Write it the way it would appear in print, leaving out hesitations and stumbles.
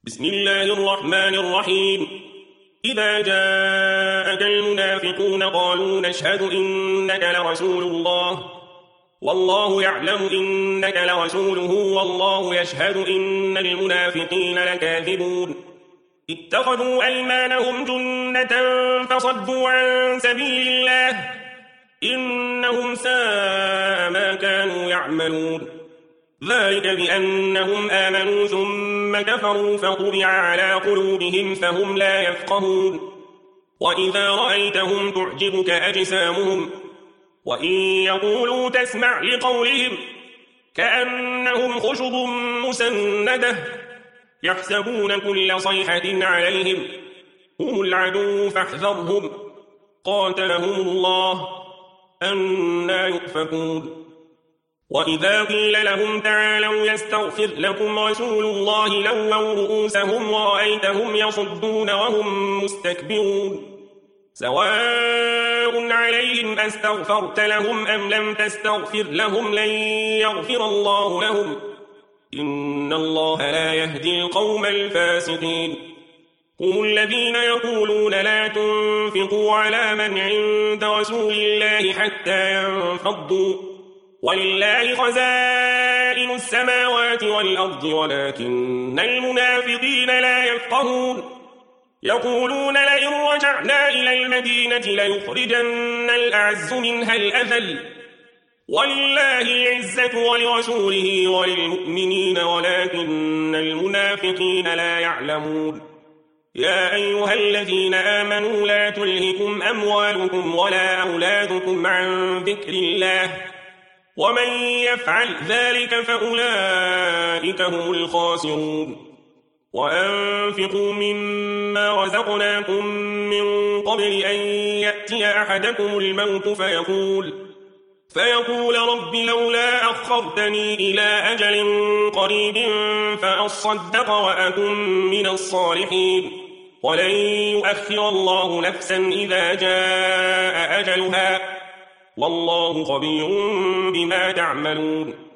بسم الله الرحمن الرحيم. إذا جاءك المنافقون قالوا نشهد إنك لرسول الله والله يعلم إنك لرسوله والله يشهد إن المنافقين لكاذبون. اتخذوا أيمانهم جنة فصدوا عن سبيل الله إنهم ساء ما كانوا يعملون. ذلك بأنهم آمنوا ثم كفروا فطبع على قلوبهم فهم لا يفقهون. وإذا رأيتهم تعجبك أجسامهم وإن يقولوا تسمع لقولهم كأنهم خشب مسندة يحسبون كل صيحة عليهم هم العدو فاحذرهم قاتلهم الله أنى يؤفكون. وإذا قيل لهم تعالوا يستغفر لكم رسول الله لووا رؤوسهم ورأيتهم يصدون وهم مستكبرون. سواء عليهم أستغفرت لهم أم لم تستغفر لهم لن يغفر الله لهم إن الله لا يهدي القوم الفاسقين. هم الذين يقولون لا تنفقوا على من عند رسول الله حتى ينفضوا ولله خزائن السماوات والأرض ولكن المنافقين لا يفقهون. يقولون لئن رجعنا إلى المدينة ليخرجن الأعز منها الأذل ولله العزة ولرسوله وللمؤمنين ولكن المنافقين لا يعلمون. يا أيها الذين آمنوا لا تلهكم أموالكم ولا أولادكم عن ذكر الله ومن يفعل ذلك فأولئك هم الخاسرون. وأنفقوا مما رزقناكم من قبل أن يأتي أحدكم الموت فيقول رب لولا أخرتني إلى أجل قريب فأصدق وأكن من الصالحين ولن يؤخر الله نفسا إذا جاء أجلها والله خبير بما تعملون.